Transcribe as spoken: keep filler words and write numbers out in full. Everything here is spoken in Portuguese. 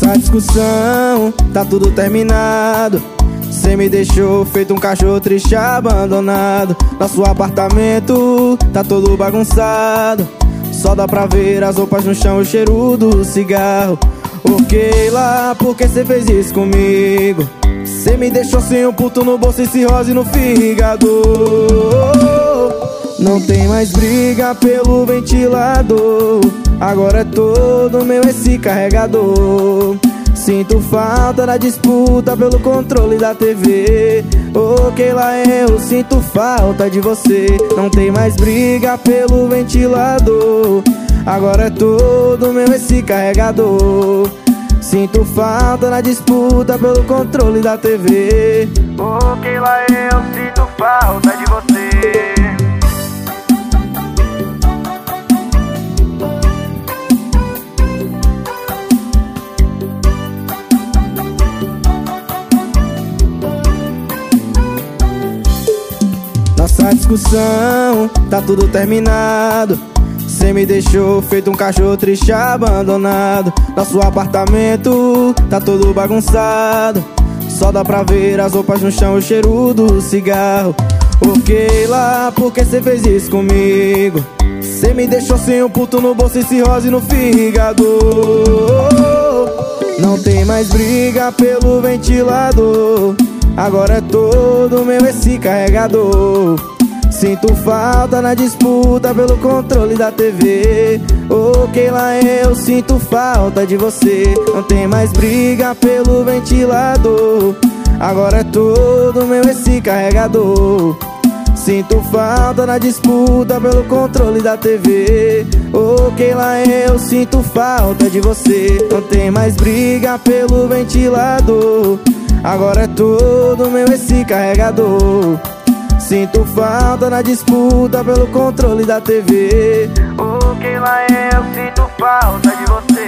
Nossa discussão tá tudo terminado. Cê me deixou feito um cachorro triste abandonado. Nosso apartamento tá todo bagunçado. Só dá pra ver as roupas no chão, o cheiro do cigarro. Ok lá, por que cê fez isso comigo? Cê me deixou sem um puto no bolso e cirrose no fígado. Não tem mais briga pelo ventilador. Agora é todo meu esse carregador. Sinto falta da disputa pelo controle da T V. Ok lá eu sinto falta de você. Não tem mais briga pelo ventilador. Agora é todo meu esse carregador. Sinto falta na disputa pelo controle da T V. Ok lá eu sinto falta de você. Nossa discussão tá tudo terminado. Cê me deixou feito um cachorro triste abandonado. Nosso apartamento tá todo bagunçado. Só dá pra ver as roupas no chão, o cheiro do cigarro. Ok lá, por que cê fez isso comigo? Cê me deixou sem um puto no bolso e cirrose no fígado. Não tem mais briga pelo ventilador. Agora é todo meu esse carregador. Sinto falta na disputa pelo controle da T V. Ok lá eu sinto falta de você. Não tem mais briga pelo ventilador. Agora é todo meu esse carregador. Sinto falta na disputa pelo controle da T V. Ok lá eu sinto falta de você. Não tem mais briga pelo ventilador. Agora é todo meu esse carregador. Sinto falta na disputa pelo controle da T V. Ok lá eu sinto falta de você.